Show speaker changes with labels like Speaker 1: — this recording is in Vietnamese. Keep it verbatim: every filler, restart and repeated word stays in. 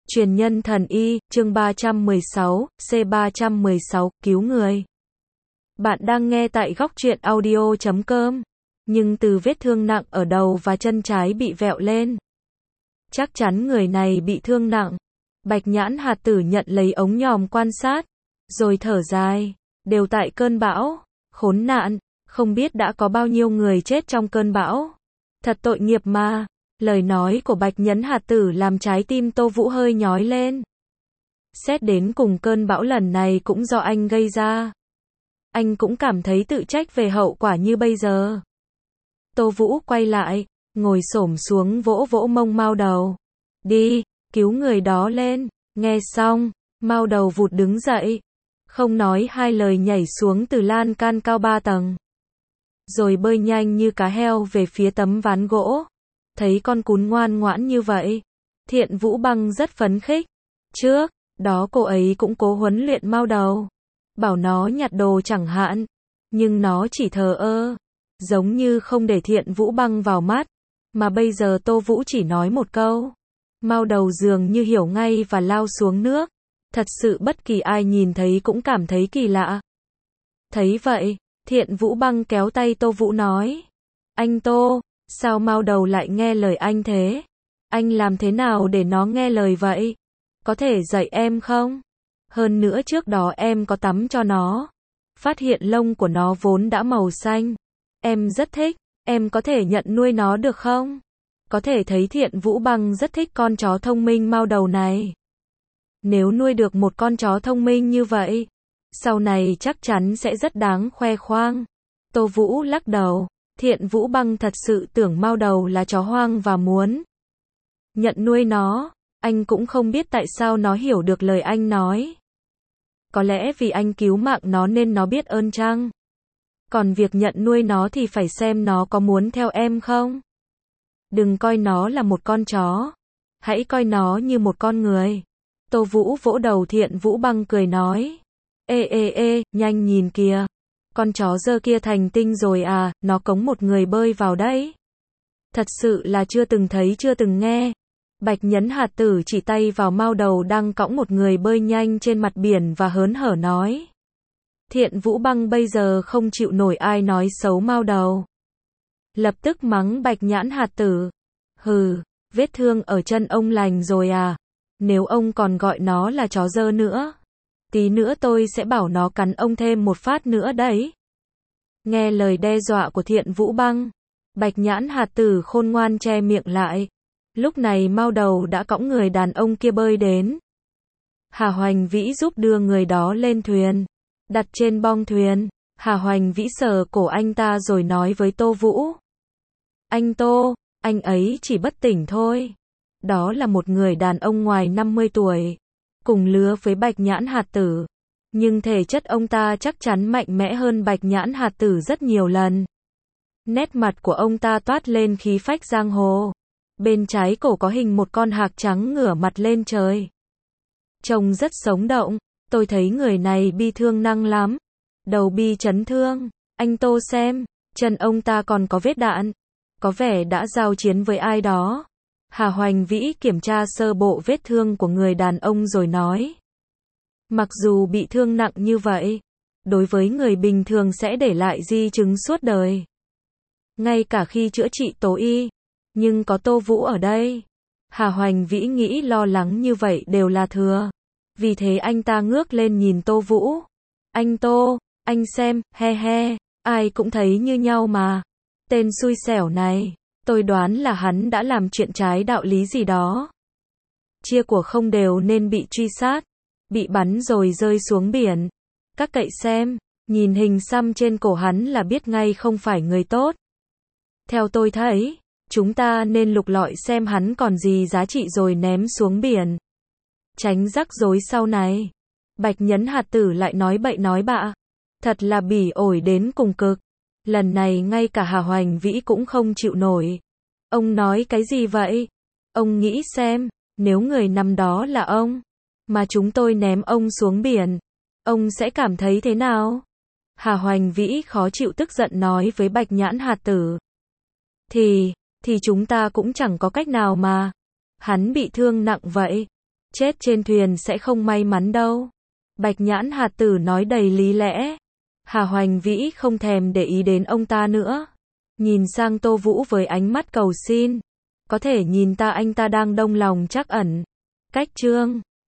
Speaker 1: Truyền nhân thần y, chương ba trăm mười sáu, C ba trăm mười sáu, cứu người. Bạn đang nghe tại góc truyện audio chấm com. Nhưng từ vết thương nặng ở đầu và chân trái bị vẹo lên. Chắc chắn người này bị thương nặng. Bạch Nhãn Hạt Tử nhận lấy ống nhòm quan sát. Rồi thở dài. Đều tại cơn bão. Khốn nạn. Không biết đã có bao nhiêu người chết trong cơn bão. Thật tội nghiệp mà. Lời nói của Bạch Nhẫn Hạt Tử làm trái tim Tô Vũ hơi nhói lên. Xét đến cùng cơn bão lần này cũng do anh gây ra. Anh cũng cảm thấy tự trách về hậu quả như bây giờ. Tô Vũ quay lại, ngồi xổm xuống vỗ vỗ mông Mao Đầu. Đi, cứu người đó lên. Nghe xong, Mao Đầu vụt đứng dậy. Không nói hai lời nhảy xuống từ lan can cao ba tầng. Rồi bơi nhanh như cá heo về phía tấm ván gỗ. Thấy con cún ngoan ngoãn như vậy, Thiện Vũ Băng rất phấn khích. Trước đó cô ấy cũng cố huấn luyện Mao Đầu, bảo nó nhặt đồ chẳng hạn, nhưng nó chỉ thờ ơ, giống như không để Thiện Vũ Băng vào mắt. Mà bây giờ Tô Vũ chỉ nói một câu, Mao Đầu dường như hiểu ngay và lao xuống nước. Thật sự bất kỳ ai nhìn thấy cũng cảm thấy kỳ lạ. Thấy vậy, Thiện Vũ Băng kéo tay Tô Vũ nói, anh Tô, sao Mao Đầu lại nghe lời anh thế? Anh làm thế nào để nó nghe lời vậy? Có thể dạy em không? Hơn nữa trước đó em có tắm cho nó. Phát hiện lông của nó vốn đã màu xanh. Em rất thích, em có thể nhận nuôi nó được không? Có thể thấy Thiện Vũ Băng rất thích con chó thông minh Mao Đầu này. Nếu nuôi được một con chó thông minh như vậy, sau này chắc chắn sẽ rất đáng khoe khoang. Tô Vũ lắc đầu. Thiện Vũ Băng thật sự tưởng Mao Đầu là chó hoang và muốn nhận nuôi nó. Anh cũng không biết tại sao nó hiểu được lời anh nói. Có lẽ vì anh cứu mạng nó nên nó biết ơn chăng? Còn việc nhận nuôi nó thì phải xem nó có muốn theo em không? Đừng coi nó là một con chó. Hãy coi nó như một con người. Tô Vũ vỗ đầu Thiện Vũ Băng cười nói. Ê ê ê, nhanh nhìn kìa. Con chó dơ kia thành tinh rồi à, nó cống một người bơi vào đấy. Thật sự là chưa từng thấy chưa từng nghe. Bạch Nhẫn Hạt Tử chỉ tay vào Mao Đầu đang cõng một người bơi nhanh trên mặt biển và hớn hở nói. Thiện Vũ Băng bây giờ không chịu nổi ai nói xấu Mao Đầu. Lập tức mắng Bạch Nhãn Hạt Tử. Hừ, vết thương ở chân ông lành rồi à? Nếu ông còn gọi nó là chó dơ nữa, tí nữa tôi sẽ bảo nó cắn ông thêm một phát nữa đấy. Nghe lời đe dọa của Thiện Vũ Băng, Bạch Nhãn Hạt Tử khôn ngoan che miệng lại. Lúc này Mao Đầu đã cõng người đàn ông kia bơi đến. Hà Hoành Vĩ giúp đưa người đó lên thuyền, đặt trên bong thuyền. Hà Hoành Vĩ sờ cổ anh ta rồi nói với Tô Vũ. Anh Tô, anh ấy chỉ bất tỉnh thôi. Đó là một người đàn ông ngoài năm mươi tuổi. Cùng lứa với Bạch Nhãn Hạt Tử. Nhưng thể chất ông ta chắc chắn mạnh mẽ hơn Bạch Nhãn Hạt Tử rất nhiều lần. Nét mặt của ông ta toát lên khí phách giang hồ. Bên trái cổ có hình một con hạc trắng ngửa mặt lên trời. Trông rất sống động. Tôi thấy người này bi thương năng lắm. Đầu bi chấn thương. Anh Tô xem, chân ông ta còn có vết đạn. Có vẻ đã giao chiến với ai đó. Hà Hoành Vĩ kiểm tra sơ bộ vết thương của người đàn ông rồi nói. Mặc dù bị thương nặng như vậy, đối với người bình thường sẽ để lại di chứng suốt đời. Ngay cả khi chữa trị tố y, nhưng có Tô Vũ ở đây. Hà Hoành Vĩ nghĩ lo lắng như vậy đều là thừa. Vì thế anh ta ngước lên nhìn Tô Vũ. Anh Tô, anh xem, he he, ai cũng thấy như nhau mà. Tên xui xẻo này. Tôi đoán là hắn đã làm chuyện trái đạo lý gì đó. Chia của không đều nên bị truy sát. Bị bắn rồi rơi xuống biển. Các cậy xem, nhìn hình xăm trên cổ hắn là biết ngay không phải người tốt. Theo tôi thấy, chúng ta nên lục lọi xem hắn còn gì giá trị rồi ném xuống biển. Tránh rắc rối sau này. Bạch Nhẫn Hạt Tử lại nói bậy nói bạ. Thật là bỉ ổi đến cùng cực. Lần này ngay cả Hà Hoành Vĩ cũng không chịu nổi. Ông nói cái gì vậy? Ông nghĩ xem, nếu người nằm đó là ông, mà chúng tôi ném ông xuống biển, ông sẽ cảm thấy thế nào? Hà Hoành Vĩ khó chịu tức giận nói với Bạch Nhãn Hạt Tử. Thì, thì chúng ta cũng chẳng có cách nào mà. Hắn bị thương nặng vậy. chết trên thuyền sẽ không may mắn đâu. Bạch Nhãn Hạt Tử nói đầy lý lẽ. Hà Hoành Vĩ không thèm để ý đến ông ta nữa. Nhìn sang Tô Vũ với ánh mắt cầu xin. Có thể nhìn ta anh ta đang đông lòng trắc ẩn. Cách chương